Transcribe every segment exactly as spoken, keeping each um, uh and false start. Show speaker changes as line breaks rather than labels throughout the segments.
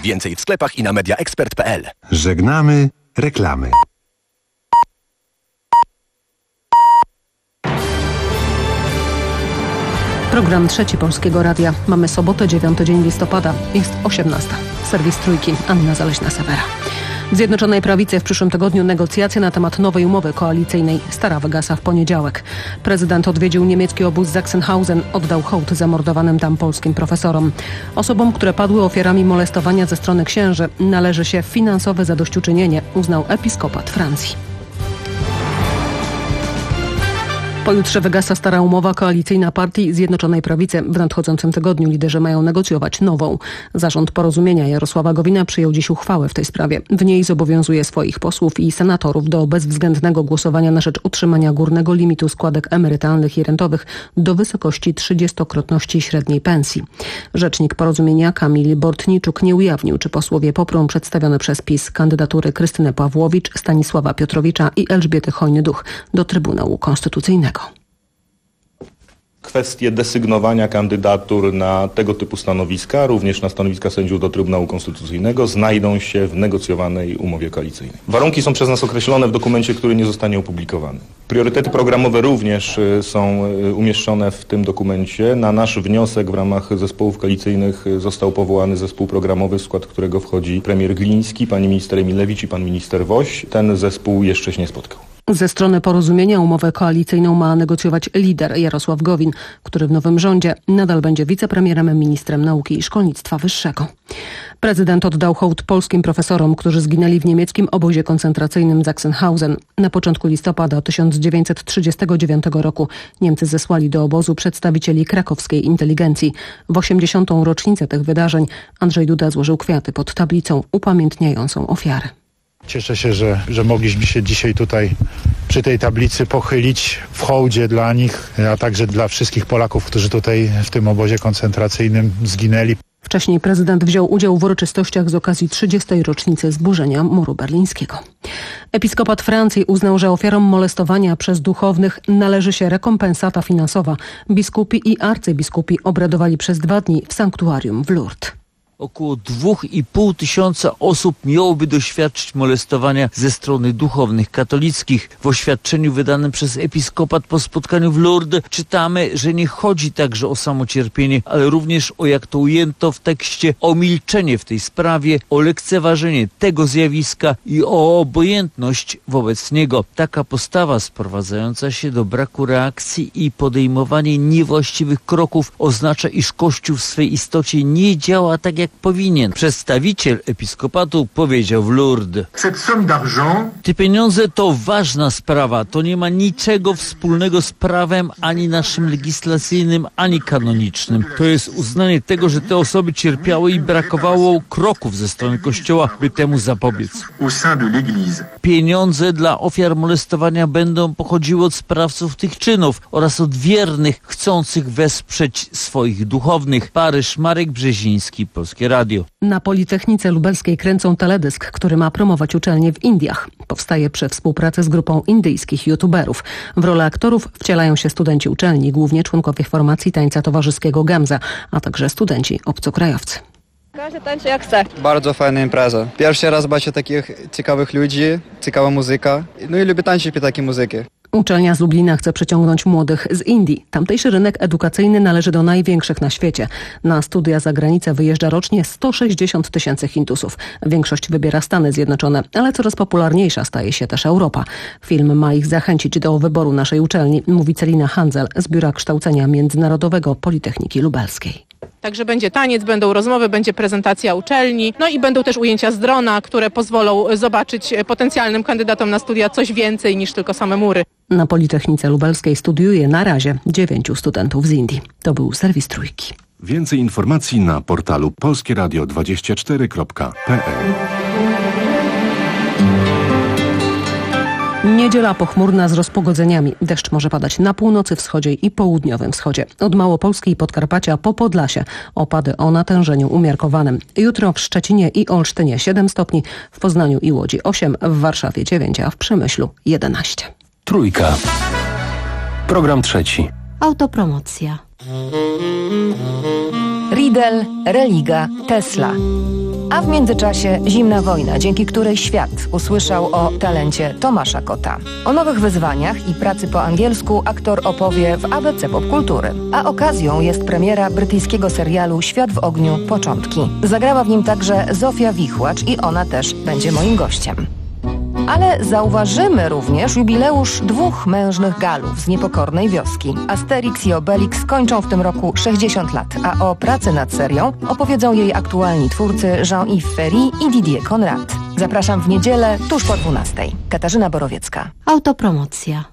Więcej w sklepach i na media ekspert kropka p l.
Żegnamy reklamy.
Program Trzeci Polskiego Radia. Mamy sobotę, dziewiąty dzień listopada. Jest osiemnasta. Serwis Trójki. Anna Zaleśna-Sewera. W Zjednoczonej Prawicy w przyszłym tygodniu negocjacje na temat nowej umowy koalicyjnej. Stara wygasa w poniedziałek. Prezydent odwiedził niemiecki obóz Sachsenhausen. Oddał hołd zamordowanym tam polskim profesorom. Osobom, które padły ofiarami molestowania ze strony księży, należy się finansowe zadośćuczynienie, uznał episkopat Francji. Pojutrze wygasa stara umowa koalicyjna partii Zjednoczonej Prawicy. W nadchodzącym tygodniu liderzy mają negocjować nową. Zarząd Porozumienia Jarosława Gowina przyjął dziś uchwałę w tej sprawie. W niej zobowiązuje swoich posłów i senatorów do bezwzględnego głosowania na rzecz utrzymania górnego limitu składek emerytalnych i rentowych do wysokości trzydziestokrotności średniej pensji. Rzecznik Porozumienia Kamil Bortniczuk nie ujawnił, czy posłowie poprą przedstawione przez PiS kandydatury Krystyny Pawłowicz, Stanisława Piotrowicza i Elżbiety Hojny-Duch do Trybunału Konstytucyjnego.
Kwestie desygnowania kandydatur na tego typu stanowiska, również na stanowiska sędziów do Trybunału Konstytucyjnego, znajdą się w negocjowanej umowie koalicyjnej. Warunki są przez nas określone w dokumencie, który nie zostanie opublikowany. Priorytety programowe również są umieszczone w tym dokumencie. Na nasz wniosek w ramach zespołów koalicyjnych został powołany zespół programowy, w skład którego wchodzi premier Gliński, pani minister Emilewicz i pan minister Woś. Ten zespół jeszcze się nie spotkał.
Ze strony Porozumienia umowę koalicyjną ma negocjować lider Jarosław Gowin, który w nowym rządzie nadal będzie wicepremierem, ministrem nauki i szkolnictwa wyższego. Prezydent oddał hołd polskim profesorom, którzy zginęli w niemieckim obozie koncentracyjnym Sachsenhausen. Na początku listopada tysiąc dziewięćset trzydziestego dziewiątego roku Niemcy zesłali do obozu przedstawicieli krakowskiej inteligencji. W osiemdziesiątą rocznicę tych wydarzeń Andrzej Duda złożył kwiaty pod tablicą upamiętniającą ofiary.
Cieszę się, że, że mogliśmy się dzisiaj tutaj przy tej tablicy pochylić w hołdzie dla nich, a także dla wszystkich Polaków, którzy tutaj w tym obozie koncentracyjnym zginęli.
Wcześniej prezydent wziął udział w uroczystościach z okazji trzydziestej rocznicy zburzenia muru berlińskiego. Episkopat Francji uznał, że ofiarom molestowania przez duchownych należy się rekompensata finansowa. Biskupi i arcybiskupi obradowali przez dwa dni w sanktuarium w Lourdes.
Około dwóch i pół tysiąca osób miałoby doświadczyć molestowania ze strony duchownych katolickich. W oświadczeniu wydanym przez episkopat po spotkaniu w Lourdes czytamy, że nie chodzi także o samocierpienie, ale również o, jak to ujęto w tekście, o milczenie w tej sprawie, o lekceważenie tego zjawiska i o obojętność wobec niego. Taka postawa sprowadzająca się do braku reakcji i podejmowanie niewłaściwych kroków oznacza, iż Kościół w swej istocie nie działa tak, jak powinien. Przedstawiciel episkopatu powiedział w Lourdes: te pieniądze to ważna sprawa. To nie ma niczego wspólnego z prawem ani naszym legislacyjnym, ani kanonicznym. To jest uznanie tego, że te osoby cierpiały i brakowało kroków ze strony Kościoła, by temu zapobiec. Pieniądze dla ofiar molestowania będą pochodziły od sprawców tych czynów oraz od wiernych chcących wesprzeć swoich duchownych. Paryż, Marek Brzeziński, Polskie Radio.
Na Politechnice Lubelskiej kręcą teledysk, który ma promować uczelnię w Indiach. Powstaje przy współpracy z grupą indyjskich youtuberów. W rolę aktorów wcielają się studenci uczelni, głównie członkowie formacji tańca towarzyskiego Gamza, a także studenci obcokrajowcy.
Każdy tańczy jak chce.
Bardzo fajna impreza. Pierwszy raz baczę takich ciekawych ludzi, ciekawa muzyka. No i lubię tańczyć przy takiej muzyki.
Uczelnia z Lublina chce przyciągnąć młodych z Indii. Tamtejszy rynek edukacyjny należy do największych na świecie. Na studia za granicę wyjeżdża rocznie sto sześćdziesiąt tysięcy Hindusów. Większość wybiera Stany Zjednoczone, ale coraz popularniejsza staje się też Europa. Film ma ich zachęcić do wyboru naszej uczelni, mówi Celina Handzel z Biura Kształcenia Międzynarodowego Politechniki Lubelskiej.
Także będzie taniec, będą rozmowy, będzie prezentacja uczelni, no i będą też ujęcia z drona, które pozwolą zobaczyć potencjalnym kandydatom na studia coś więcej niż tylko same mury.
Na Politechnice Lubelskiej studiuje na razie dziewięciu studentów z Indii. To był serwis Trójki.
Więcej informacji na portalu polskie radio dwadzieścia cztery kropka p l.
Niedziela pochmurna z rozpogodzeniami. Deszcz może padać na północy, wschodzie i południowym wschodzie. Od Małopolski i Podkarpacia po Podlasie. Opady o natężeniu umiarkowanym. Jutro w Szczecinie i Olsztynie siedem stopni, w Poznaniu i Łodzi osiem, w Warszawie dziewięć, a w Przemyślu jedenaście.
Trójka. Program trzeci.
Autopromocja. Riedel, Religa, Tesla. A w międzyczasie zimna wojna, dzięki której świat usłyszał o talencie Tomasza Kota. O nowych wyzwaniach i pracy po angielsku aktor opowie w A B C Popkultury. A okazją jest premiera brytyjskiego serialu Świat w ogniu – Początki. Zagrała w nim także Zofia Wichłacz i ona też będzie moim gościem. Ale zauważymy również jubileusz dwóch mężnych galów z niepokornej wioski. Asterix i Obelix kończą w tym roku sześćdziesiąt lat, a o pracy nad serią opowiedzą jej aktualni twórcy Jean-Yves Ferry i Didier Conrad. Zapraszam w niedzielę tuż po dwunastej. Katarzyna Borowiecka.
Autopromocja.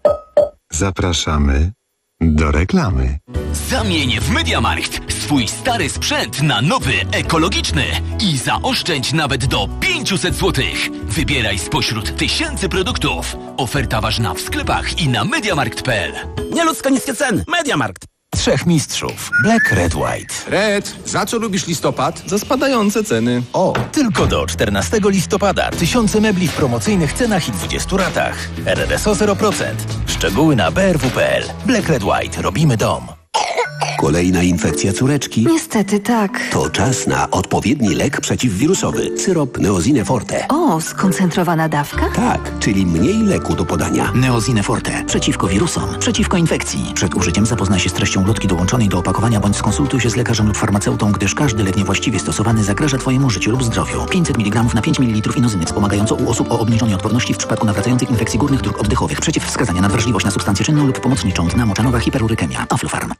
Zapraszamy do reklamy.
Zamień w MediaMarkt swój stary sprzęt na nowy, ekologiczny i zaoszczędź nawet do pięćset złotych. Wybieraj spośród tysięcy produktów. Oferta ważna w sklepach i na mediamarkt kropka p l.
Nieludzko niskie ceny. MediaMarkt.
Trzech mistrzów. Black, Red, White.
Red, za co lubisz listopad? Za spadające ceny.
O, tylko do czternastego listopada. Tysiące mebli w promocyjnych cenach i dwudziestu ratach. R R S O zero procent. Szczegóły na b r w kropka p l. Black, Red, White. Robimy dom.
Kolejna infekcja córeczki?
Niestety tak.
To czas na odpowiedni lek przeciwwirusowy. Syrop Neosine Forte.
O, skoncentrowana dawka?
Tak, czyli mniej leku do podania.
Neosine Forte. Przeciwko wirusom. Przeciwko infekcji. Przed użyciem zapoznaj się z treścią ulotki dołączonej do opakowania bądź skonsultuj się z lekarzem lub farmaceutą, gdyż każdy lek niewłaściwie stosowany zagraża Twojemu życiu lub zdrowiu. pięćset miligramów na pięć mililitrów inozyny wspomagająco u osób o obniżonej odporności w przypadku nawracających infekcji górnych dróg oddechowych. Przeciwwskazania na wrażliwość na substancję czynną lub pomocniczą. Dna moczanowa hiperurykemia. Aflofarm.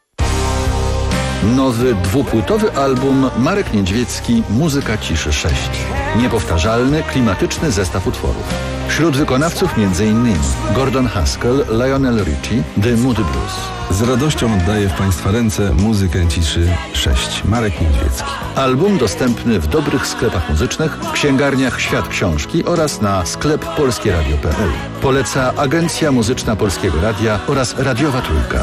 Nowy dwupłytowy album Marek Niedźwiecki Muzyka ciszy sześć. Niepowtarzalny, klimatyczny zestaw utworów. Wśród wykonawców m.in. Gordon Haskell, Lionel Richie, The Moody Blues.
Z radością oddaję w Państwa ręce Muzykę ciszy sześć. Marek Niedźwiecki.
Album dostępny w dobrych sklepach muzycznych, w księgarniach Świat Książki oraz na sklep polskie radio kropka p l. Poleca Agencja Muzyczna Polskiego Radia oraz Radiowa Trójka.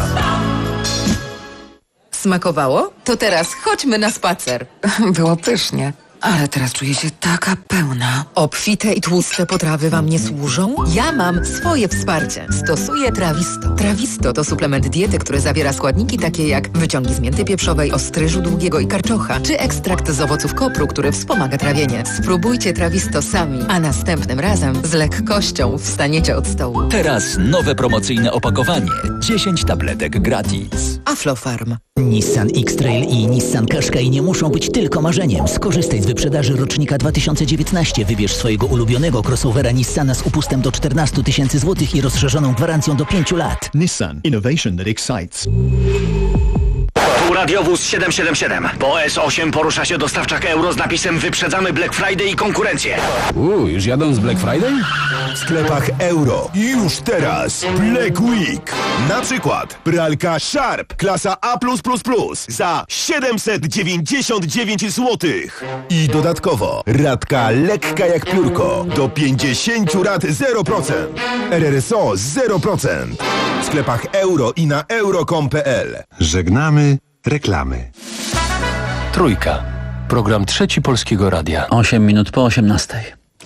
Smakowało? To teraz chodźmy na spacer.
Było pysznie, ale teraz czuję się taka pełna.
Obfite i tłuste potrawy Wam nie służą? Ja mam swoje wsparcie. Stosuję Trawisto. Trawisto to suplement diety, który zawiera składniki takie jak wyciągi z mięty pieprzowej, ostryżu długiego i karczocha, czy ekstrakt z owoców kopru, który wspomaga trawienie. Spróbujcie Trawisto sami, a następnym razem z lekkością wstaniecie od stołu.
Teraz nowe promocyjne opakowanie. dziesięć tabletek gratis.
Aflofarm.
Nissan X-Trail i Nissan Qashqai nie muszą być tylko marzeniem. Skorzystaj z wyprzedaży rocznika dwa tysiące dziewiętnaście. Wybierz swojego ulubionego crossovera Nissana z upustem do czternastu tysięcy złotych i rozszerzoną gwarancją do pięciu lat.
Nissan. Innovation that excites.
Tu radiowóz siedem siedem siedem. Po S osiem porusza się dostawczak euro z napisem Wyprzedzamy Black Friday i konkurencję.
Uuu, już jadą z Black Friday?
W sklepach euro. Już teraz Black Week. Na przykład pralka Sharp klasa A plus plus plus za siedemset dziewięćdziesiąt dziewięć złotych. I dodatkowo ratka lekka jak piórko do pięćdziesięciu rat zero procent. R R S O zero procent. W sklepach euro i na euro kropka com kropka p l.
Żegnamy reklamy.
Trójka. Program Trzeci Polskiego Radia.
osiem minut po osiemnastej.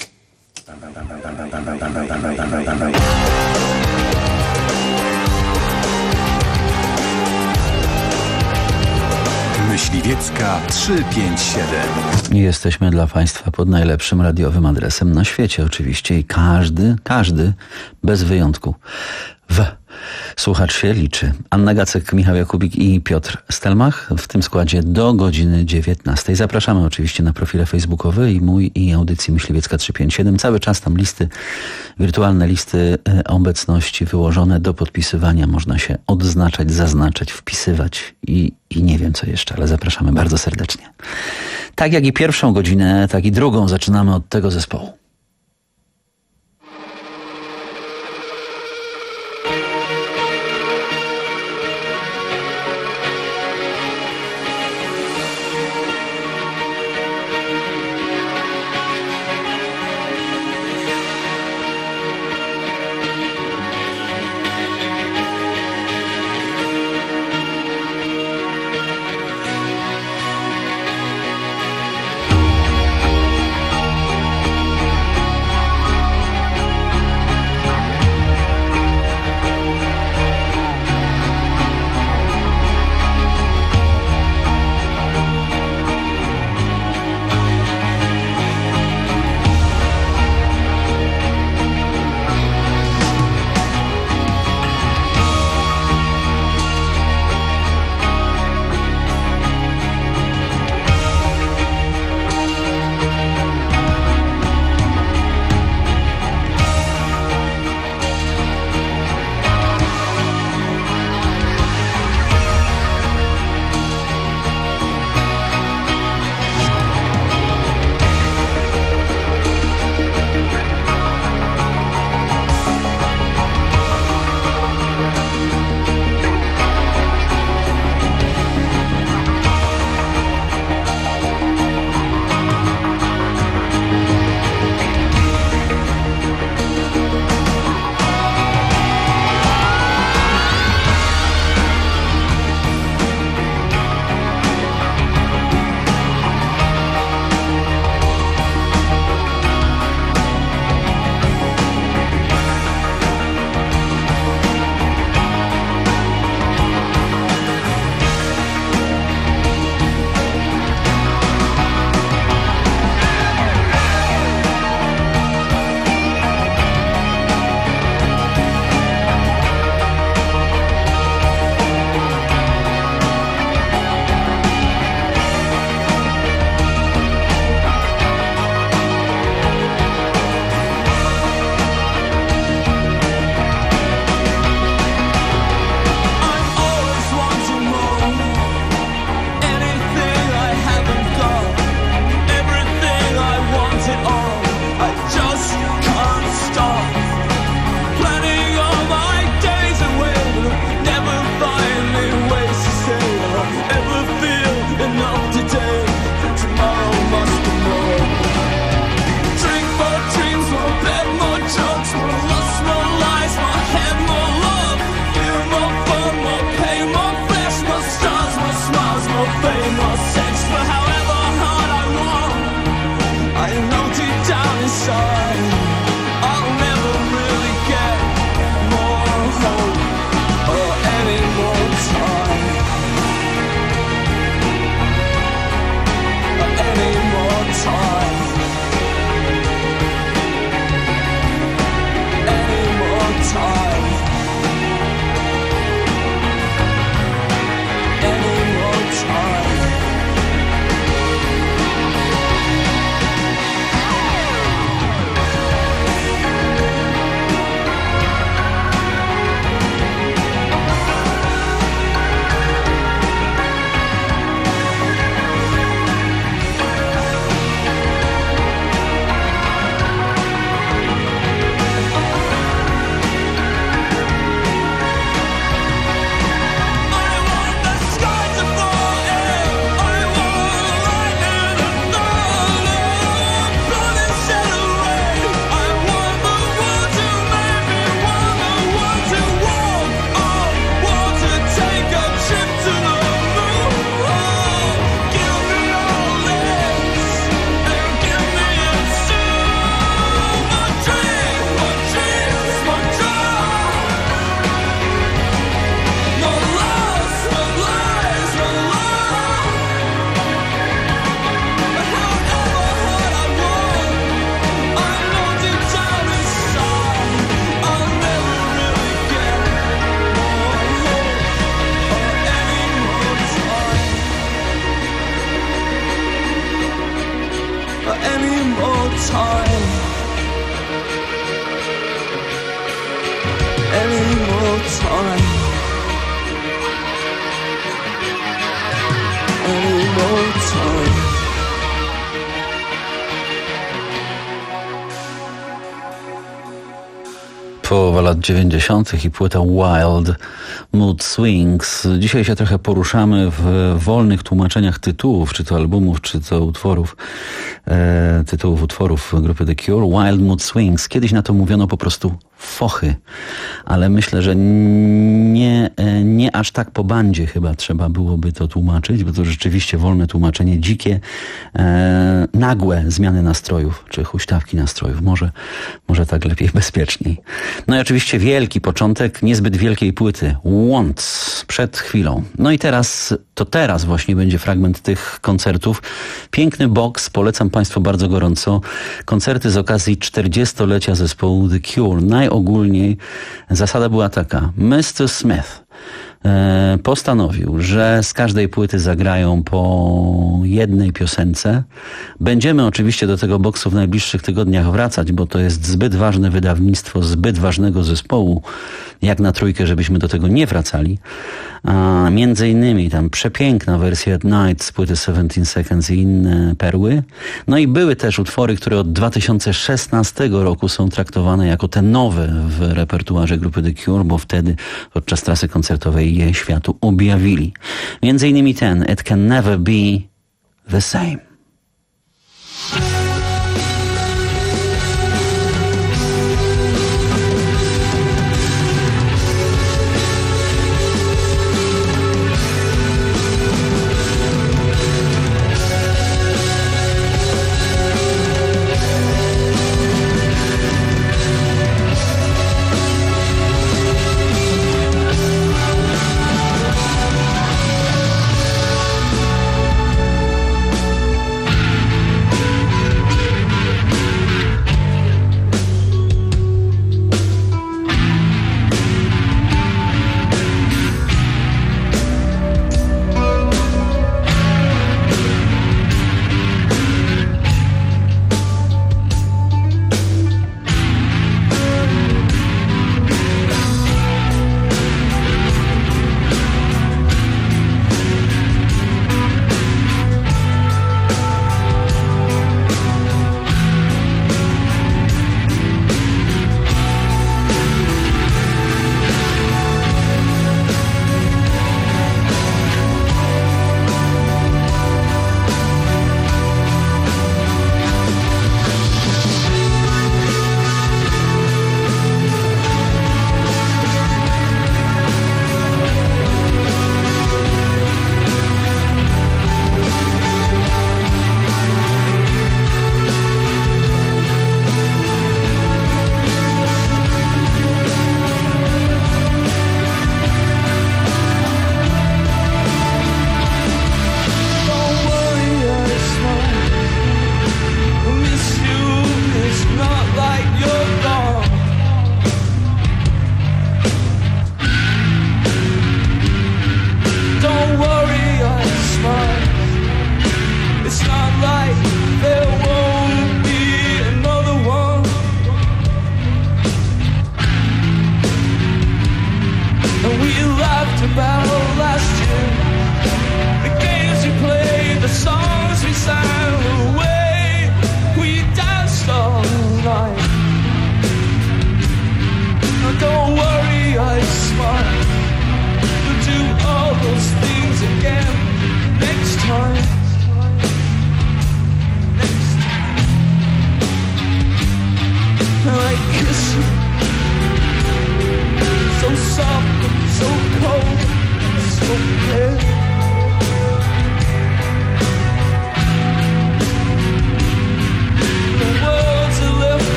Myśliwiecka trzysta pięćdziesiąt siedem.
I jesteśmy dla Państwa pod najlepszym radiowym adresem na świecie oczywiście i każdy, każdy bez wyjątku w słuchacz się liczy. Anna Gacek, Michał Jakubik i Piotr Stelmach w tym składzie do godziny dziewiętnastej. Zapraszamy oczywiście na profile facebookowe i mój i audycji Myśliwiecka trzysta pięćdziesiąt siedem. Cały czas tam listy, wirtualne listy obecności wyłożone do podpisywania. Można się odznaczać, zaznaczać, wpisywać i, i nie wiem co jeszcze, ale zapraszamy bardzo serdecznie. Tak jak i pierwszą godzinę, tak i drugą zaczynamy od tego zespołu.
time, any more time, any more time.
Połowa lat dziewięćdziesiątych i płyta Wild Mood Swings. Dzisiaj się trochę poruszamy w wolnych tłumaczeniach tytułów, czy to albumów, czy to utworów, e, tytułów utworów grupy The Cure. Wild Mood Swings. Kiedyś na to mówiono po prostu fochy, ale myślę, że nie, nie aż tak po bandzie chyba trzeba byłoby to tłumaczyć, bo to rzeczywiście wolne tłumaczenie, dzikie, e, nagłe zmiany nastrojów, czy huśtawki nastrojów. Może, może tak lepiej, bezpieczniej. No i oczywiście wielki początek niezbyt wielkiej płyty. Once, przed chwilą. No i teraz, to teraz właśnie będzie fragment tych koncertów. Piękny boks, polecam Państwu bardzo gorąco. Koncerty z okazji czterdziestolecia zespołu The Cure. Najogólniej zasada była taka. mister Smith e, postanowił, że z każdej płyty zagrają po jednej piosence. Będziemy oczywiście do tego boksu w najbliższych tygodniach wracać, bo to jest zbyt ważne wydawnictwo, zbyt ważnego zespołu, jak na trójkę, żebyśmy do tego nie wracali. A między innymi tam przepiękna wersja At Night z płyty siedemnaście Seconds i inne perły. No i były też utwory, które od dwa tysiące szesnastego roku są traktowane jako te nowe w repertuarze grupy The Cure, bo wtedy podczas trasy koncertowej je światu objawili. Między innymi ten It Can Never Be The Same.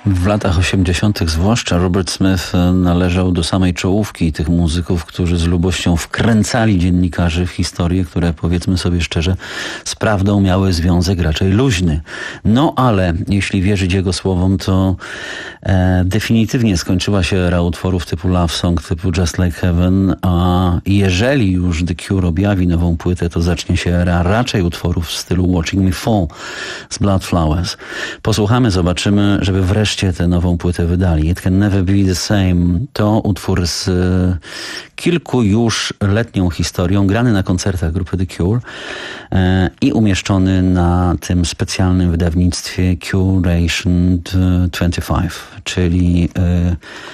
W latach osiemdziesiątych zwłaszcza Robert Smith należał do samej czołówki tych muzyków, którzy z lubością wkręcali dziennikarzy w historie, które, powiedzmy sobie szczerze, z prawdą miały związek raczej luźny. No ale jeśli wierzyć jego słowom, to e, definitywnie skończyła się era utworów typu Love Song, typu Just Like Heaven, a jeżeli już The Cure objawi nową płytę, to zacznie się era raczej utworów w stylu Watching Me Fall z Blood Flowers. Posłuchamy, zobaczymy, żeby wreszcie tę nową płytę wydali. It Can Never Be The Same to utwór z e, kilku już letnią historią, grany na koncertach grupy The Cure e, i umieszczony na tym specjalnym wydawnictwie Curation dwadzieścia pięć, czyli e,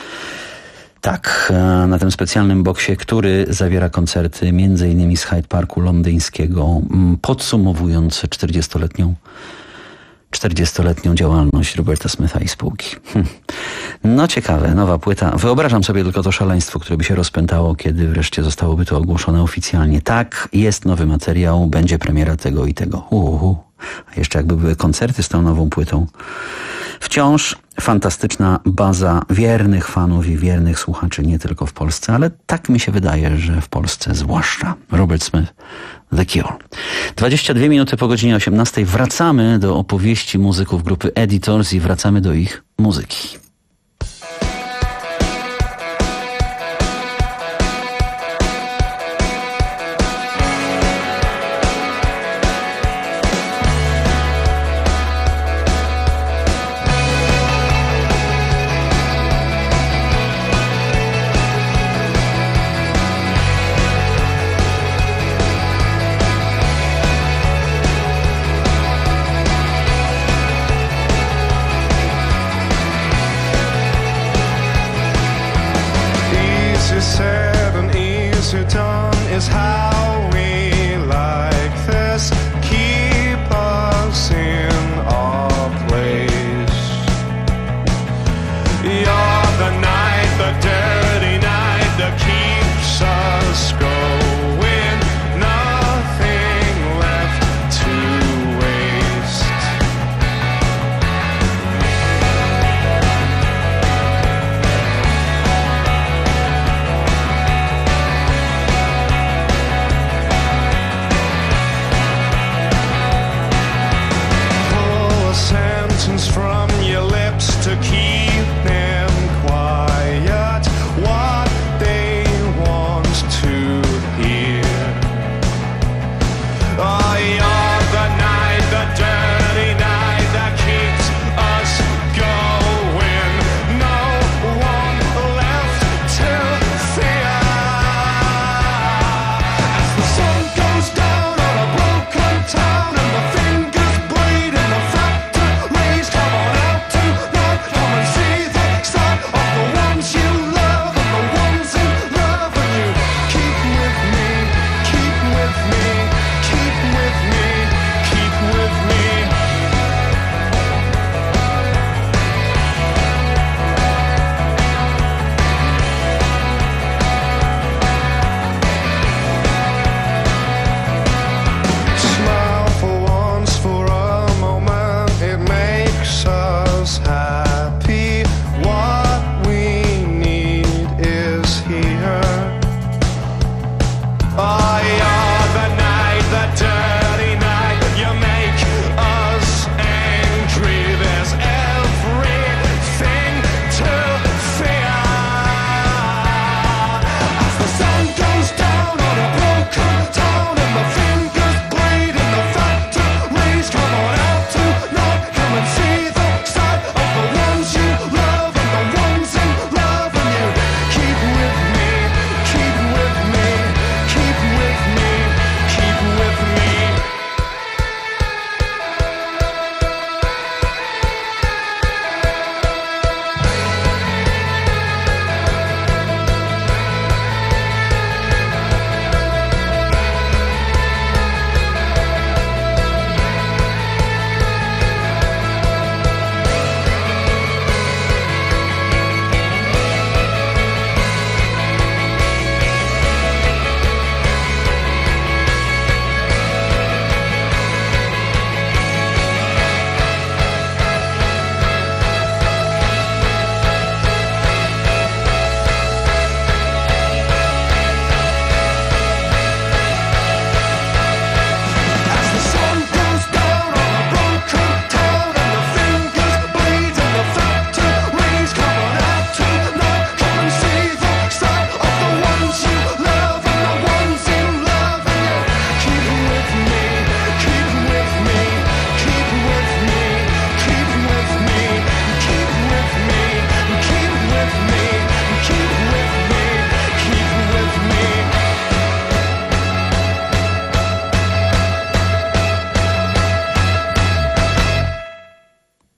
tak, na tym specjalnym boksie, który zawiera koncerty między innymi z Hyde Parku londyńskiego, podsumowujące czterdziestoletnią czterdziestoletnią działalność Roberta Smitha i spółki. Hm. No ciekawe, nowa płyta. Wyobrażam sobie tylko to szaleństwo, które by się rozpętało, kiedy wreszcie zostałoby to ogłoszone oficjalnie. Tak, jest nowy materiał, będzie premiera tego i tego. Uhu. A jeszcze jakby były koncerty z tą nową płytą. Wciąż fantastyczna baza wiernych fanów i wiernych słuchaczy, nie tylko w Polsce, ale tak mi się wydaje, że w Polsce zwłaszcza. Robert Smith, The Cure. dwadzieścia dwie minuty po godzinie osiemnastej wracamy do opowieści muzyków grupy Editors i wracamy do ich muzyki.
Keep with me, keep with me.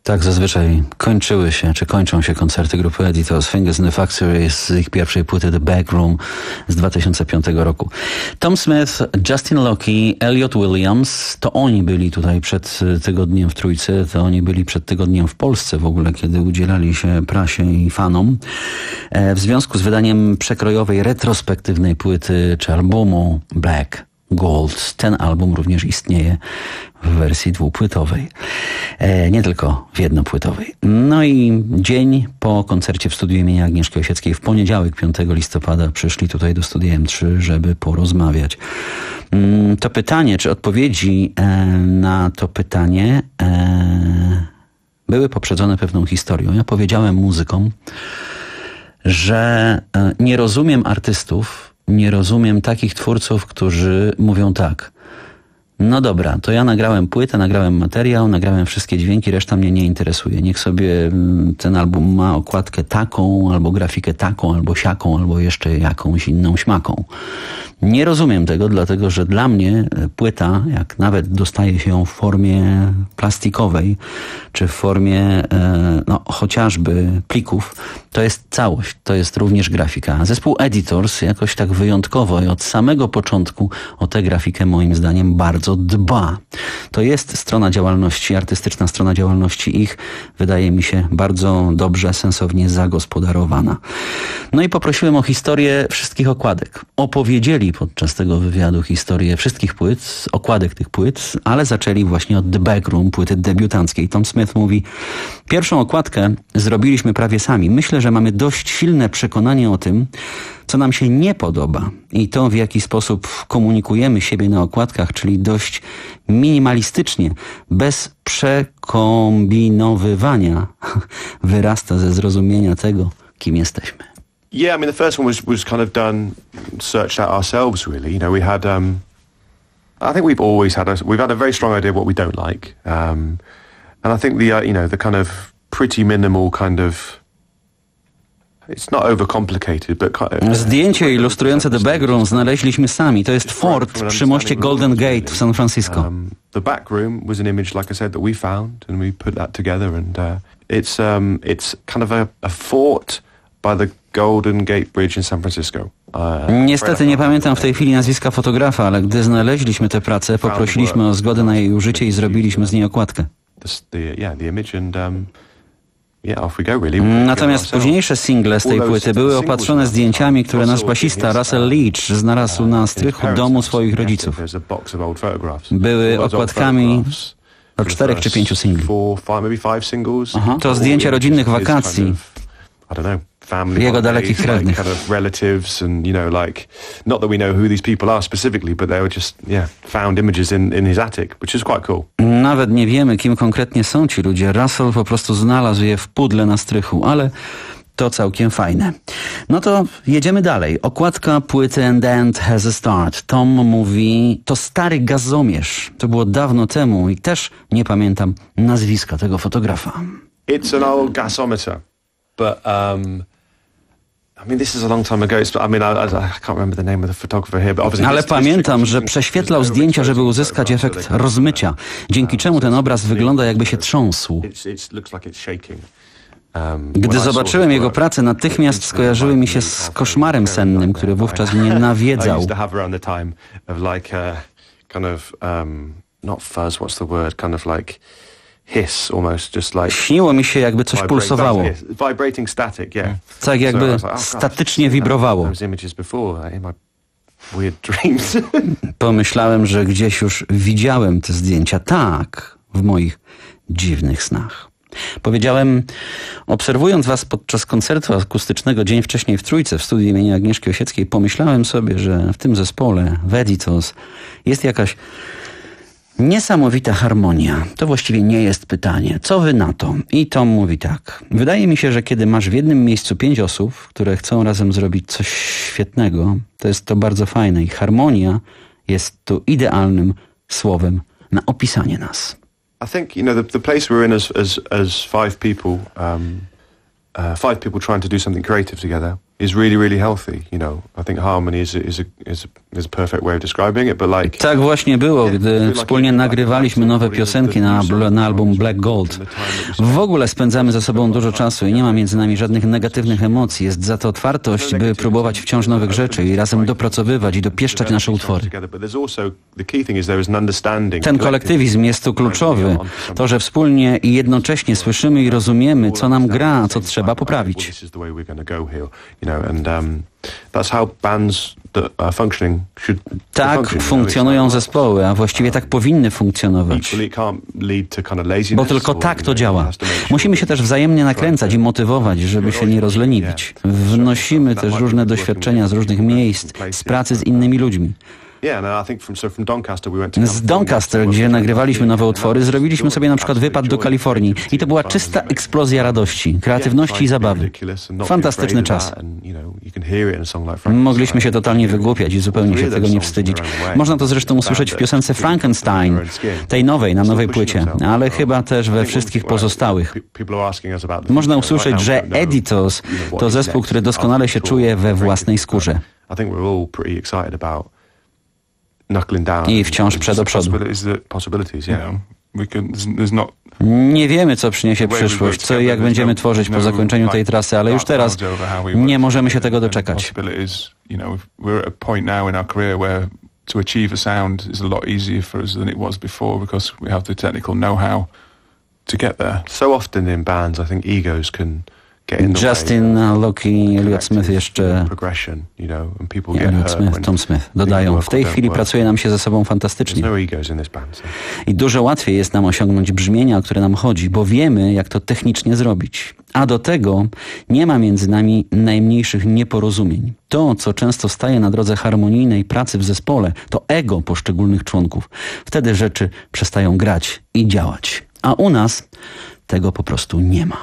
Tak zazwyczaj kończyły się, czy kończą się koncerty grupy Editors. Fingers in the Factory z ich pierwszej płyty The Backroom z dwa tysiące piątego roku. Tom Smith, Justin Locke, Elliot Williams, to oni byli tutaj przed tygodniem w Trójce, to oni byli przed tygodniem w Polsce w ogóle, kiedy udzielali się prasie i fanom. W związku z wydaniem przekrojowej, retrospektywnej płyty czy albumu Black Gold. Ten album również istnieje w wersji dwupłytowej. E, nie tylko w jednopłytowej. No i dzień po koncercie w studiu imienia Agnieszki Osieckiej w poniedziałek, piątego listopada, przyszli tutaj do studia M trzy, żeby porozmawiać. Mm, to pytanie, czy odpowiedzi e, na to pytanie e, były poprzedzone pewną historią. Ja powiedziałem muzykom, że e, nie rozumiem artystów, nie rozumiem takich twórców, którzy mówią tak: no dobra, to ja nagrałem płytę, nagrałem materiał, nagrałem wszystkie dźwięki, reszta mnie nie interesuje. Niech sobie ten album ma okładkę taką, albo grafikę taką, albo siaką, albo jeszcze jakąś inną śmaką. Nie rozumiem tego, dlatego że dla mnie płyta, jak nawet dostaje się ją w formie plastikowej, czy w formie no, chociażby plików, to jest całość, to jest również grafika. Zespół Editors jakoś tak wyjątkowo i od samego początku o tę grafikę moim zdaniem bardzo dba. To jest strona działalności, artystyczna strona działalności ich, wydaje mi się, bardzo dobrze, sensownie zagospodarowana. No i poprosiłem o historię wszystkich okładek. Opowiedzieli podczas tego wywiadu historię wszystkich płyt, okładek tych płyt, ale zaczęli właśnie od The Backroom, płyty debiutanckiej. Tom Smith mówi: pierwszą okładkę zrobiliśmy prawie sami. Myślę, że mamy dość silne przekonanie o tym, co nam się nie podoba i to, w jaki sposób komunikujemy siebie na okładkach, czyli dość minimalistycznie, bez przekombinowywania, wyrasta ze zrozumienia tego, kim jesteśmy.
Yeah, I mean, the first one was was kind of done, searched out ourselves, really. You know, we had, um, I think we've always had a, we've had a very strong idea of what we don't like, um, and I think the, uh, you know, the kind of pretty minimal kind of, it's not overcomplicated, but kind of,
zdjęcie ilustrujące The Backroom znaleźliśmy sami. To jest Ford przy moście Golden Gate w San Francisco.
Um, the Backroom was an image, like I said, that we found, and we put that together, and uh, it's um, it's kind of a, a fort by the Golden Gate Bridge in San Francisco. Uh,
Niestety nie pamiętam w tej chwili nazwiska fotografa, ale gdy znaleźliśmy tę pracę, poprosiliśmy o zgodę na jej użycie i zrobiliśmy z niej okładkę. Natomiast późniejsze single z tej płyty były opatrzone zdjęciami, które nasz basista Russell Leach znalazł na strychu domu swoich rodziców. Były okładkami do czterech czy pięciu singli. Aha. To zdjęcia rodzinnych wakacji jego dalekich krewnych.
Kind of relatives and, you know, like, not that we know who these people are specifically, but they were just, yeah, found images in, in his attic, which is quite cool.
Nawet nie wiemy, kim konkretnie są ci ludzie. Russell po prostu znalazł je w pudle na strychu, ale to całkiem fajne. No to jedziemy dalej. Okładka płyty And the End Has a Start. Tom mówi, to stary gazomierz. To było dawno temu i też nie pamiętam nazwiska tego fotografa.
It's an old gasometer, but um I mean, this is a long time ago. It's, I mean, I, I can't remember the name of the photographer here, but obviously...
Ale pamiętam, że prześwietlał zdjęcia, żeby uzyskać efekt rozmycia, dzięki czemu ten obraz wygląda, jakby się trząsł. Gdy zobaczyłem jego pracę, natychmiast skojarzyły mi się z koszmarem sennym, który wówczas mnie nawiedzał.
Hiss almost, just like
śniło mi się, jakby coś pulsowało.
Vibrating static, yeah.
Tak jakby statycznie wibrowało. Pomyślałem, że gdzieś już widziałem te zdjęcia. Tak, w moich dziwnych snach. Powiedziałem, obserwując was podczas koncertu akustycznego dzień wcześniej w Trójce w studiu imienia Agnieszki Osieckiej, pomyślałem sobie, że w tym zespole, w Editors, jest jakaś niesamowita harmonia. To właściwie nie jest pytanie. Co wy na to? I Tom mówi tak. Wydaje mi się, że kiedy masz w jednym miejscu pięć osób, które chcą razem zrobić coś świetnego, to jest to bardzo fajne. I harmonia jest tu idealnym słowem na opisanie nas.
I think, you know, the, the place we're in as, as, as five people, um, uh, five people trying to do something creative together, is really, really healthy. You know, I think harmony is a, is a, is a, is a perfect way of describing it, but like...
Tak właśnie było, gdy wspólnie nagrywaliśmy nowe piosenki na, na album Black Gold. W ogóle spędzamy ze sobą dużo czasu i nie ma między nami żadnych negatywnych emocji. Jest za to otwartość, by próbować wciąż nowych rzeczy i razem dopracowywać i dopieszczać nasze utwory. Ten kolektywizm jest tu kluczowy. To, że wspólnie i jednocześnie słyszymy i rozumiemy, co nam gra, a co trzeba poprawić. Tak funkcjonują zespoły, a właściwie tak powinny funkcjonować. Bo tylko tak to działa. Musimy się też wzajemnie nakręcać i motywować, żeby się nie rozleniwić. Wnosimy też różne doświadczenia z różnych miejsc, z pracy z innymi ludźmi. Z Doncaster, gdzie nagrywaliśmy nowe utwory, zrobiliśmy sobie na przykład wypad do Kalifornii i to była czysta eksplozja radości, kreatywności i zabawy. Fantastyczny czas. Mogliśmy się totalnie wygłupiać i zupełnie się tego nie wstydzić. Można to zresztą usłyszeć w piosence Frankenstein, tej nowej, na nowej płycie, ale chyba też we wszystkich pozostałych. Można usłyszeć, że Editos to zespół, który doskonale się czuje we własnej skórze. I wciąż przed do przodu. Nie wiemy, co przyniesie przyszłość, co i jak będziemy tworzyć po zakończeniu tej trasy, ale już teraz nie możemy się tego doczekać.
To achieve a sound is a lot easier for us than it was before because we have the technical know-how to get there.
So often in bands, I think egos can
Justin, Loki, Elliot Smith jeszcze Elliot Smith, Tom Smith dodają, w tej chwili pracuje nam się ze sobą fantastycznie. I dużo łatwiej jest nam osiągnąć brzmienia, o które nam chodzi, bo wiemy, jak to technicznie zrobić. A do tego nie ma między nami najmniejszych nieporozumień. To, co często staje na drodze harmonijnej pracy w zespole, to ego poszczególnych członków. Wtedy rzeczy przestają grać i działać. A u nas tego po prostu nie ma.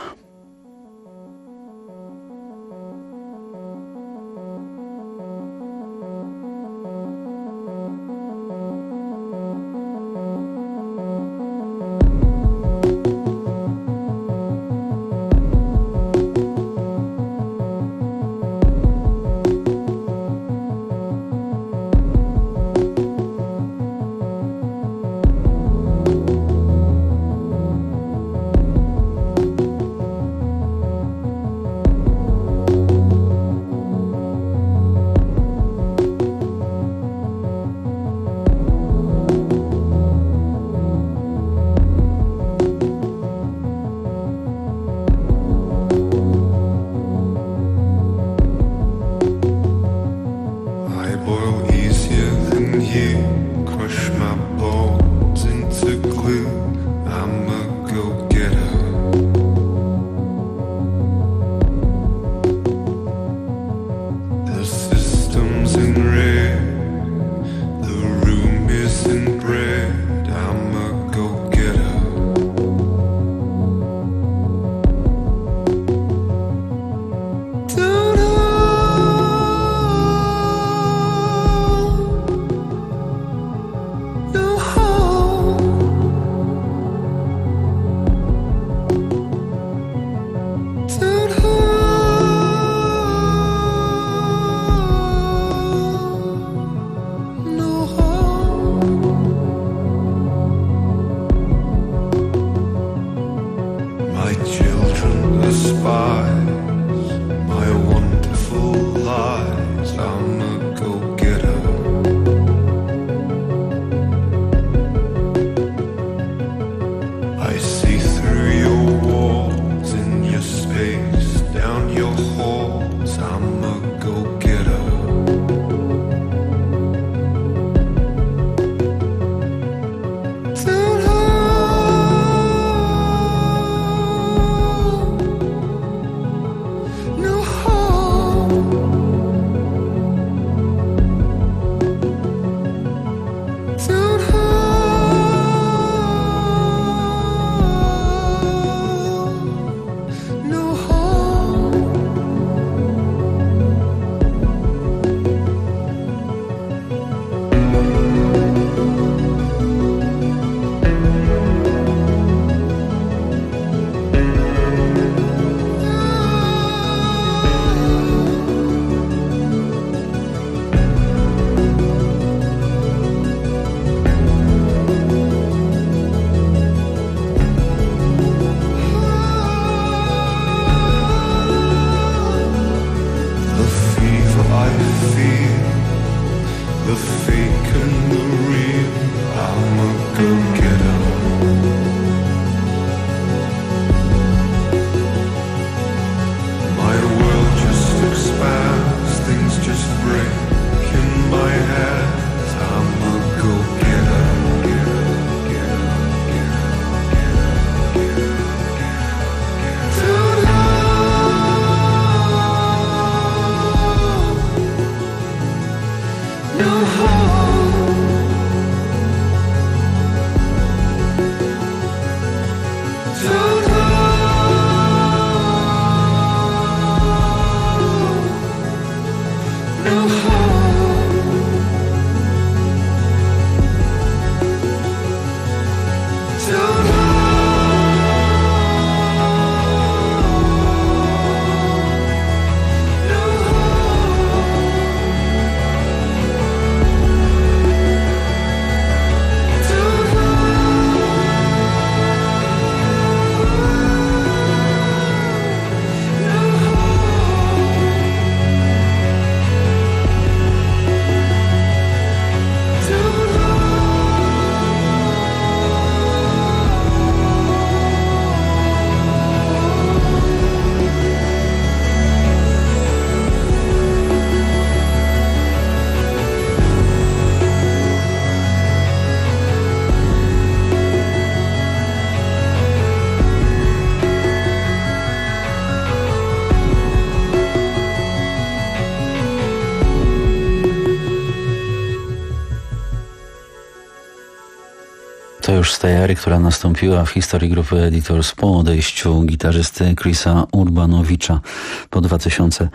To już z tej ery, która nastąpiła w historii grupy Editors po odejściu gitarzysty Chrisa Urbanowicza po dwa tysiące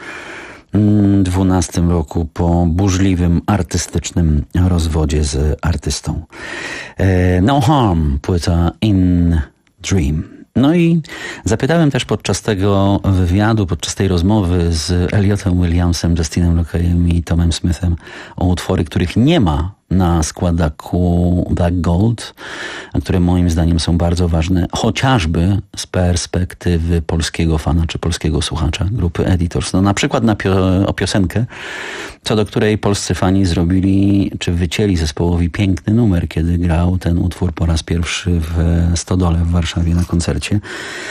dwunastym roku, po burzliwym artystycznym rozwodzie z artystą. No Harm, płyta In Dream. No i zapytałem też podczas tego wywiadu, podczas tej rozmowy z Elliotem Williamsem, Justinem Lockeyem i Tomem Smithem o utwory, których nie ma na składaku Black Gold, a które moim zdaniem są bardzo ważne, chociażby z perspektywy polskiego fana czy polskiego słuchacza grupy Editors. No na przykład na pio- o piosenkę, co do której polscy fani zrobili, czy wycięli zespołowi piękny numer, kiedy grał ten utwór po raz pierwszy w Stodole w Warszawie na koncercie.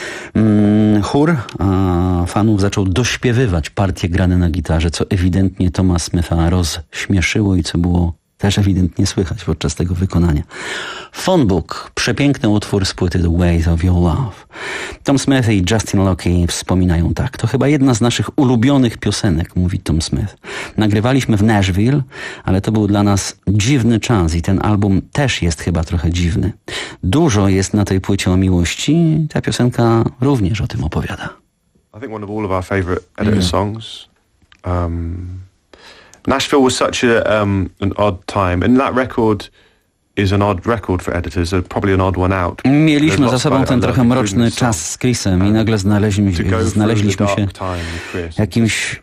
Hmm, chór a fanów zaczął dośpiewywać partie grane na gitarze, co ewidentnie Toma Smitha rozśmieszyło i co było też ewidentnie słychać podczas tego wykonania. Phone Book, przepiękny utwór z płyty The Ways of Your Love. Tom Smith i Justin Lockey wspominają tak. To chyba jedna z naszych ulubionych piosenek, mówi Tom Smith. Nagrywaliśmy w Nashville, ale to był dla nas dziwny czas i ten album też jest chyba trochę dziwny. Dużo jest na tej płycie o miłości. Ta piosenka również o tym opowiada.
I think one of all of our favorite Editor mm. songs. Um... Nashville was such a, um, an odd time, and that record is an odd record for Editors, probably an odd one out.
Mieliśmy za sobą ten trochę mroczny czas z Chrisem i nagle znaleźliśmy, znaleźliśmy się jakimś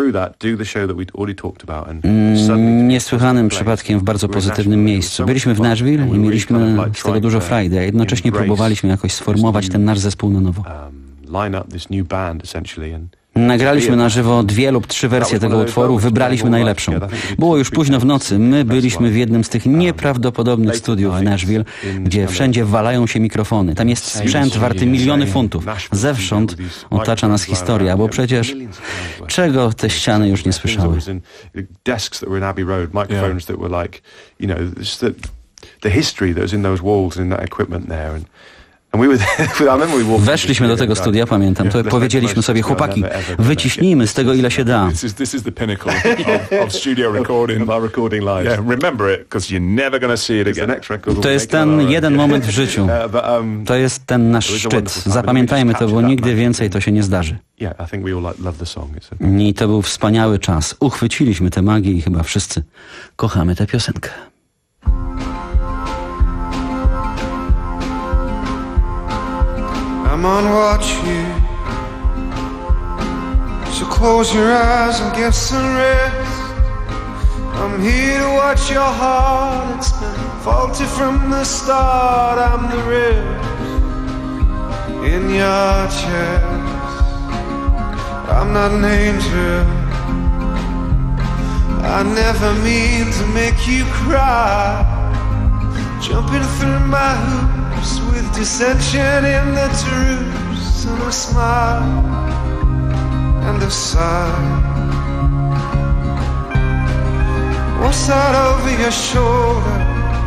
niesłychanym przypadkiem w bardzo pozytywnym miejscu. Byliśmy w Nashville i mieliśmy z tego dużo frajdy, a jednocześnie próbowaliśmy jakoś sformować ten nasz zespół na nowo. Nagraliśmy na żywo dwie lub trzy wersje tego utworu, wybraliśmy najlepszą. Było już późno w nocy, my byliśmy w jednym z tych nieprawdopodobnych studiów w Nashville, gdzie wszędzie walają się mikrofony. Tam jest sprzęt warty miliony funtów. Zewsząd otacza nas historia, bo przecież czego te ściany już nie słyszały. Weszliśmy do tego studia, pamiętam, to powiedzieliśmy sobie, chłopaki, wyciśnijmy z tego ile się da. To jest ten jeden moment w życiu. To jest ten nasz szczyt. Zapamiętajmy to, bo nigdy więcej to się nie zdarzy. I to był wspaniały czas. Uchwyciliśmy tę magię i chyba wszyscy kochamy tę piosenkę.
I'm on watch here, so close your eyes and get some rest. I'm here to watch your heart, it's been faulty from the start. I'm the rift in your chest. I'm not an angel, I never mean to make you cry. Jumping through my hoops with dissension in the truths, and a smile and a sigh. What's that over your shoulder?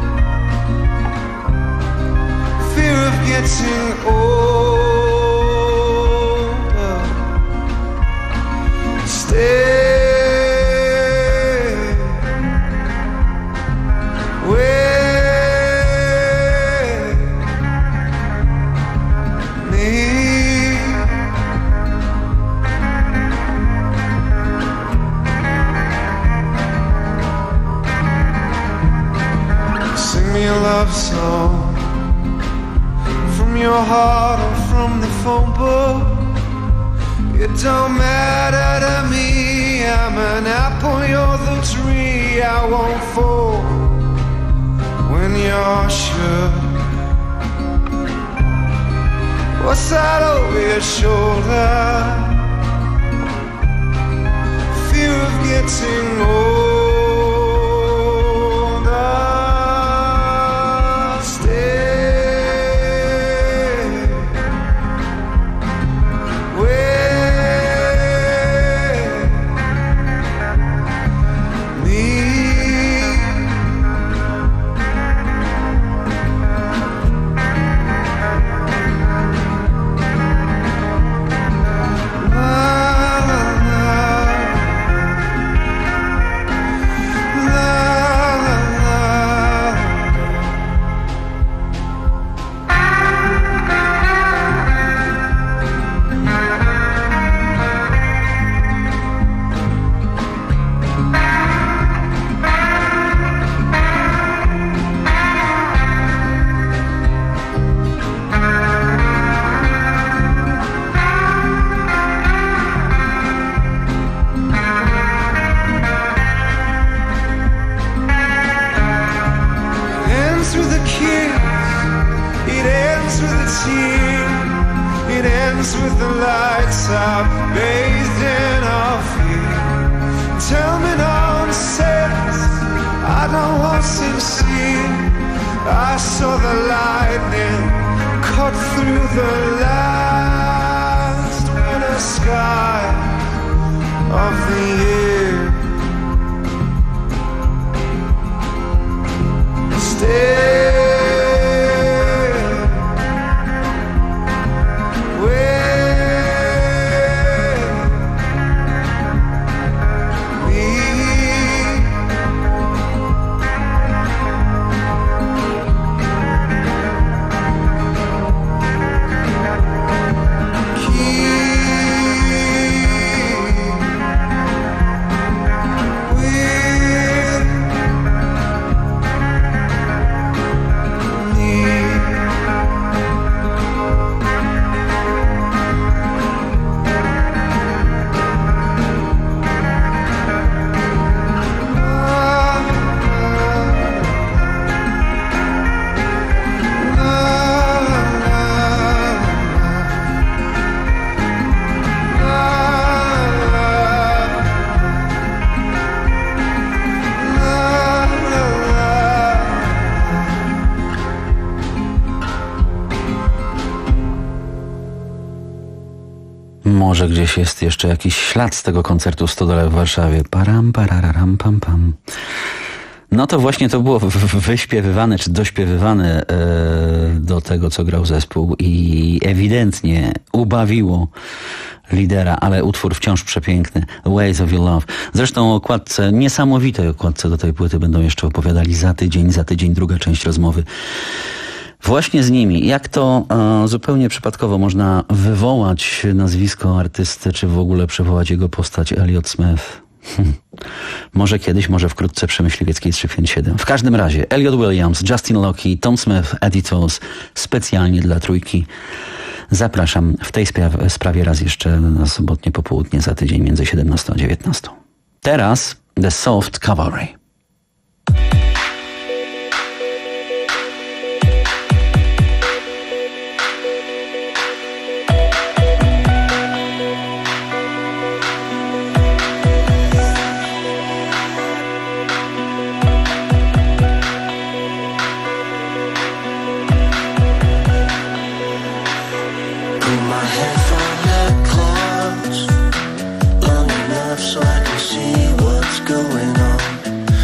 Fear of getting older. Stay where your heart or from the phone book. It don't matter to me. I'm an apple, you're the tree. I won't fall when you're sure. What's that over your shoulder? Fear of getting older.
Może gdzieś jest jeszcze jakiś ślad z tego koncertu w Stodole w Warszawie. Param, pararam, pam, pam. No to właśnie to było wyśpiewywane, czy dośpiewywane e, do tego, co grał zespół i ewidentnie ubawiło lidera, ale utwór wciąż przepiękny. Ways of Your Love. Zresztą o okładce, niesamowitej okładce do tej płyty będą jeszcze opowiadali za tydzień, za tydzień druga część rozmowy. Właśnie z nimi. Jak to e, zupełnie przypadkowo można wywołać nazwisko artysty, czy w ogóle przywołać jego postać, Elliott Smith? Hm. Może kiedyś, może wkrótce przy Myśliwieckiej trzysta pięćdziesiąt siedem. W każdym razie Elliott Williams, Justin Locke, Tom Smith, Editors specjalnie dla trójki. Zapraszam w tej spra- sprawie raz jeszcze na sobotnie popołudnie za tydzień między siedemnastą a dziewiętnastą. Teraz The Soft Cavalry.
So I can see what's going on.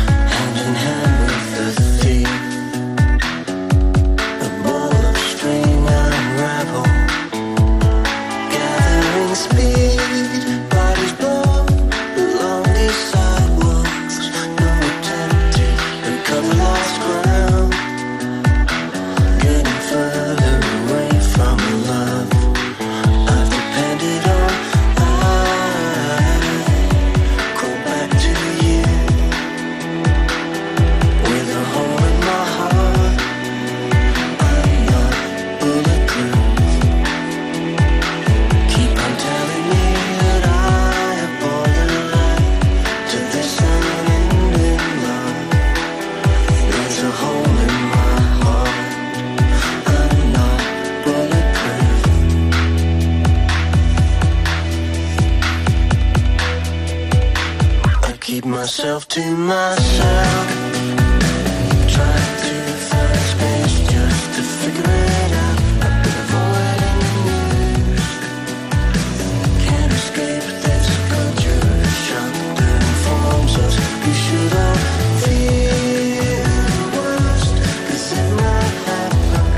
myself to myself, trying to find space just to figure it out. I've been avoiding the news, can't escape this culture. Shocked informs us we should all feel the worst is in my head,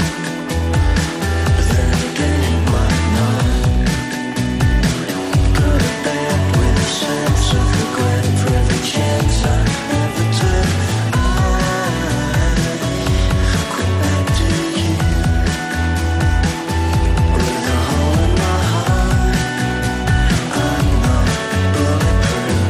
but then again it might not. Good or bad with a sense of regret for every chance I never took. I quit back to you with a hole in my heart. I'm not bulletproof.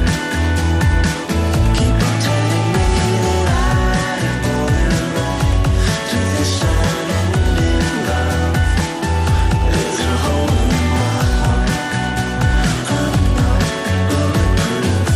Keep on telling me that I have more than right to this unending love. There's a hole in my heart. I'm not bulletproof.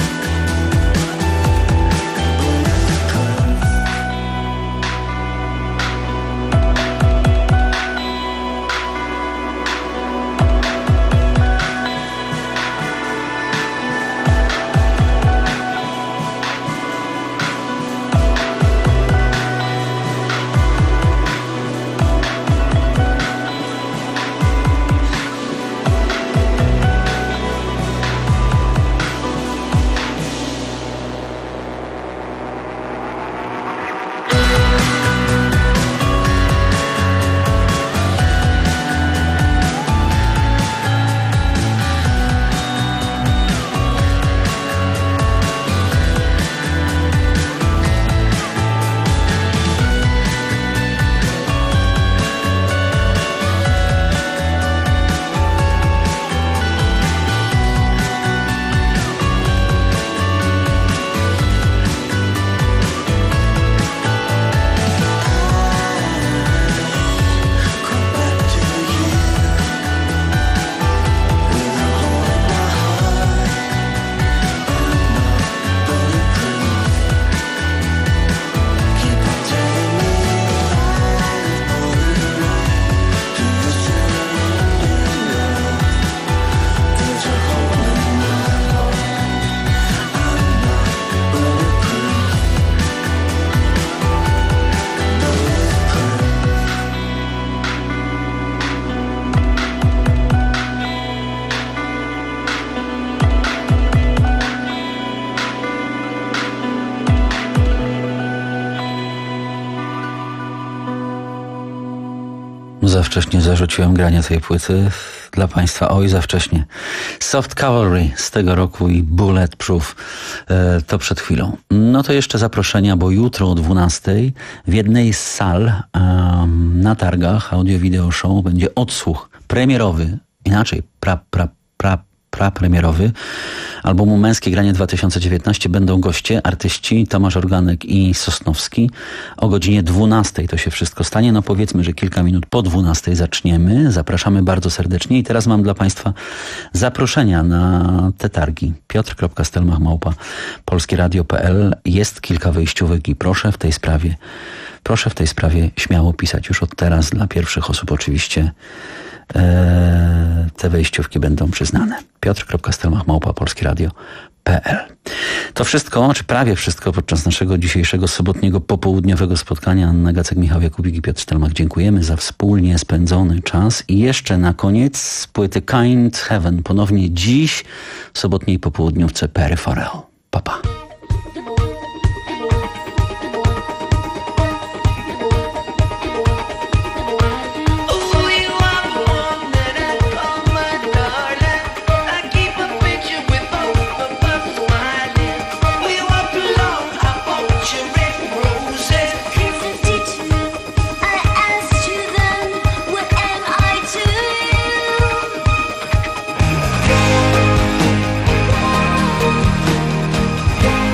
Za wcześnie zarzuciłem granie tej płyty dla Państwa. Oj, za wcześnie. Soft Cavalry z tego roku i Bulletproof e, to przed chwilą. No to jeszcze zaproszenia, bo jutro o dwunastej w jednej z sal e, na targach Audio Video Show będzie odsłuch premierowy, inaczej pra, pra, pra, prapremierowy albumu Męskie Granie dwa tysiące dziewiętnaście. Będą goście, artyści Tomasz Organek i Sosnowski. O godzinie dwunastej to się wszystko stanie. No powiedzmy, że kilka minut po dwunastej zaczniemy. Zapraszamy bardzo serdecznie i teraz mam dla Państwa zaproszenia na te targi. piotr kropka stelmach małpa polskieradio kropka p l. Jest kilka wyjściówek i proszę w tej sprawie proszę w tej sprawie śmiało pisać już od teraz. Dla pierwszych osób oczywiście te wejściówki będą przyznane. piotr kropka stelmach małpa polskieradio kropka p l. To wszystko, czy prawie wszystko podczas naszego dzisiejszego sobotniego popołudniowego spotkania. Anna Gacek, Michał Jakubik i Piotr Stelmach. Dziękujemy za wspólnie spędzony czas. I jeszcze na koniec z płyty Kind Heaven. Ponownie dziś w sobotniej popołudniówce Perry Farrell. Pa, pa.
Yeah.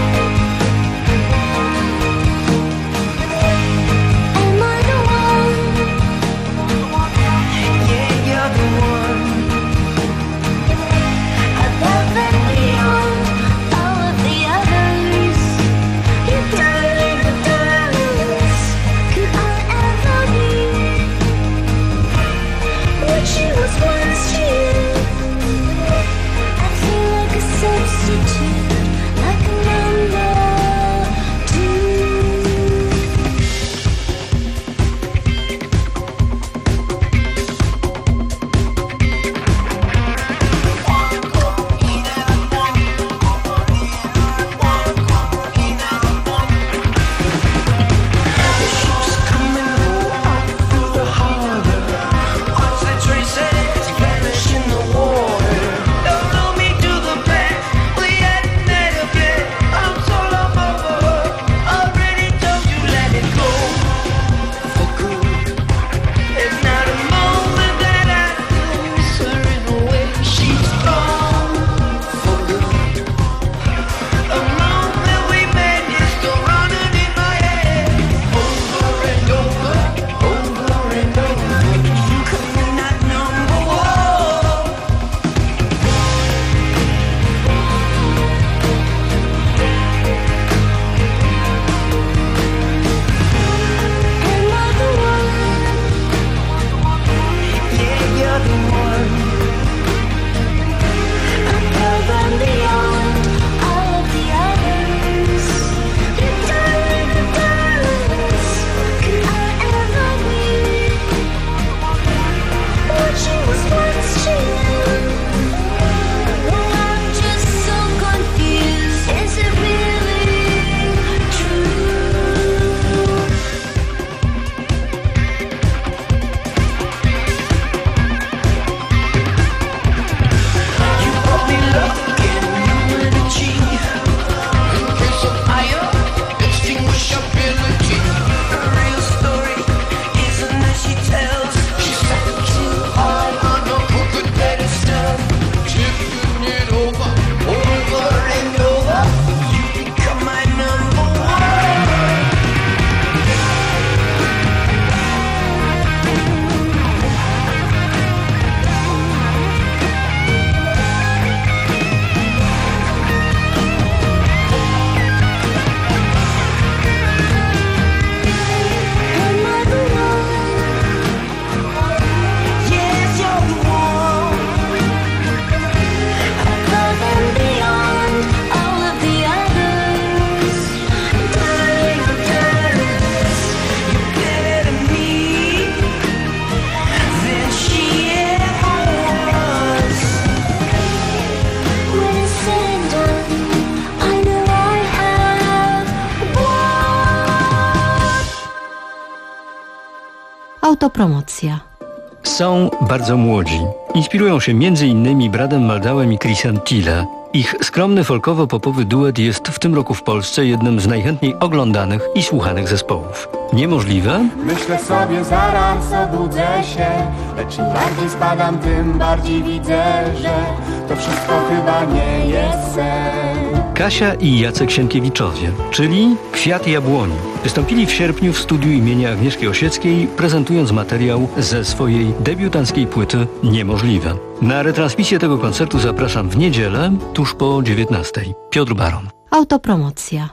Autopromocja.
Są bardzo młodzi. Inspirują się między innymi Bradem Maldałem i Chrisem Tille. Ich skromny folkowo-popowy duet jest w tym roku w Polsce jednym z najchętniej oglądanych i słuchanych zespołów. Niemożliwe?
Myślę sobie, zaraz obudzę się, lecz im bardziej spadam, tym bardziej widzę, że to wszystko chyba nie jest sen.
Kasia i Jacek Sienkiewiczowie, czyli Kwiat Jabłoni, wystąpili w sierpniu w studiu imienia Agnieszki Osieckiej, prezentując materiał ze swojej debiutanckiej płyty Niemożliwe. Na retransmisję tego koncertu zapraszam w niedzielę, tuż po dziewiętnastej. Piotr Baron.
Autopromocja.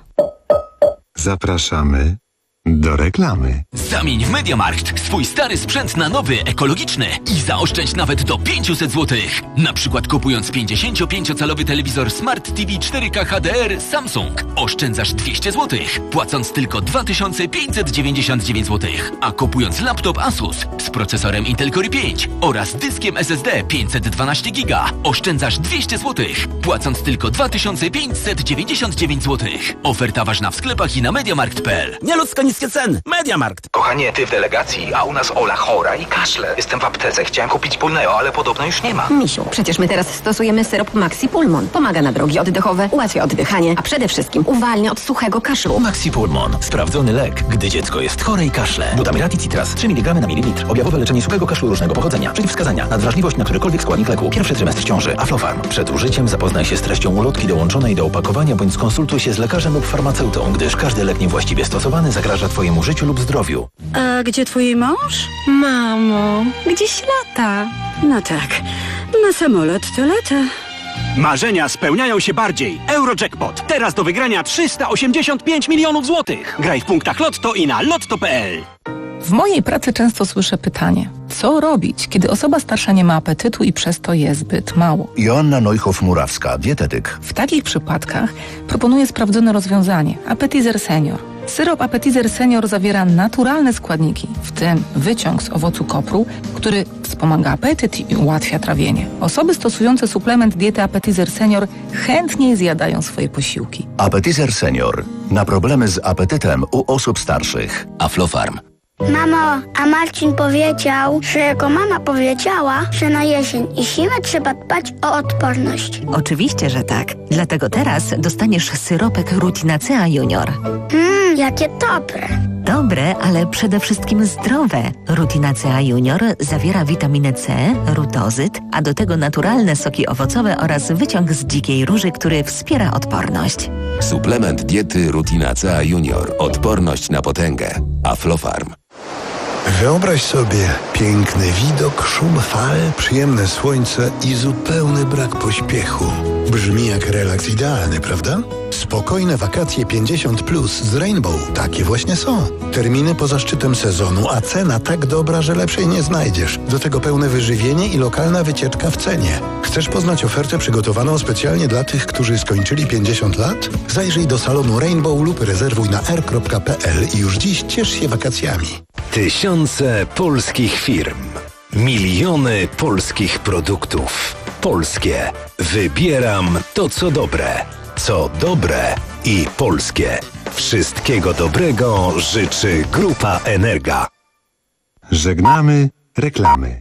Zapraszamy do reklamy.
Zamień w MediaMarkt swój stary sprzęt na nowy, ekologiczny i zaoszczędź nawet do pięćset złotych. Na przykład kupując pięćdziesięciopięciocalowy telewizor Smart T V cztery K H D R Samsung oszczędzasz dwieście złotych, płacąc tylko dwa tysiące pięćset dziewięćdziesiąt dziewięć złotych. A kupując laptop Asus z procesorem Intel Core pięć oraz dyskiem S S D pięćset dwanaście giga oszczędzasz dwieście złotych, płacąc tylko dwa tysiące pięćset dziewięćdziesiąt dziewięć złotych. Oferta ważna w sklepach i na mediamarkt kropka p l.
Nieludzko niskie ceny. MediaMarkt.
Kochanie, ty w delegacji, a u nas Ola chora i kaszle. Jestem w aptece, chciałem kupić Pulneo, ale podobno już nie ma.
Misiu, przecież my teraz stosujemy syrop Maxi Pulmon. Pomaga na drogi oddechowe, ułatwia oddychanie, a przede wszystkim uwalnia od suchego kaszlu.
Maxi Pulmon. Sprawdzony lek, gdy dziecko jest chore i kaszle. Butamiraty Citras trzy miligramy na mililitr. Objawowe leczenie suchego kaszlu różnego pochodzenia. Przeciwwskazania. Nadwrażliwość na którykolwiek składnik leku. Pierwszy trymestr ciąży. Aflofarm. Przed użyciem zapoznaj się z treścią ulotki dołączonej do opakowania bądź skonsultuj się z lekarzem lub farmaceutą, gdyż każdy lek niewłaściwie stosowany zagraża twojemu życiu lub zdrowiu.
A gdzie twój mąż? Mamo, gdzieś lata. No tak, na samolot to lata.
Marzenia spełniają się bardziej. Eurojackpot. Teraz do wygrania trzysta osiemdziesiąt pięć milionów złotych. Graj w punktach Lotto i na lotto kropka p l.
W mojej pracy często słyszę pytanie, co robić, kiedy osoba starsza nie ma apetytu i przez to je zbyt mało?
Joanna Neuchow-Murawska, dietetyk.
W takich przypadkach proponuję sprawdzone rozwiązanie – Appetizer Senior. Syrop Appetizer Senior zawiera naturalne składniki, w tym wyciąg z owocu kopru, który wspomaga apetyt i ułatwia trawienie. Osoby stosujące suplement diety Appetizer Senior chętniej zjadają swoje posiłki.
Appetizer Senior. Na problemy z apetytem u osób starszych.
Aflofarm. Mamo, a Marcin powiedział, że jego mama powiedziała, że na jesień i zimę trzeba dbać o odporność.
Oczywiście, że tak. Dlatego teraz dostaniesz syropek Rutinacea Junior.
Mmm, jakie dobre.
Dobre, ale przede wszystkim zdrowe. Rutinacea Junior zawiera witaminę C, rutozyt, a do tego naturalne soki owocowe oraz wyciąg z dzikiej róży, który wspiera odporność.
Suplement diety Rutinacea Junior. Odporność na potęgę. Aflofarm.
Wyobraź sobie piękny widok, szum fal, przyjemne słońce i zupełny brak pośpiechu. Brzmi jak relaks idealny, prawda? Spokojne wakacje pięćdziesiąt plus z Rainbow. Takie właśnie są. Terminy poza szczytem sezonu, a cena tak dobra, że lepszej nie znajdziesz. Do tego pełne wyżywienie i lokalna wycieczka w cenie. Chcesz poznać ofertę przygotowaną specjalnie dla tych, którzy skończyli pięćdziesiąt lat? Zajrzyj do salonu Rainbow lub rezerwuj na r kropka p l i już dziś ciesz się wakacjami.
Tysiące polskich firm. Miliony polskich produktów. Polskie. Wybieram to, co dobre. Co dobre i polskie. Wszystkiego dobrego życzy Grupa Energa.
Żegnamy reklamy.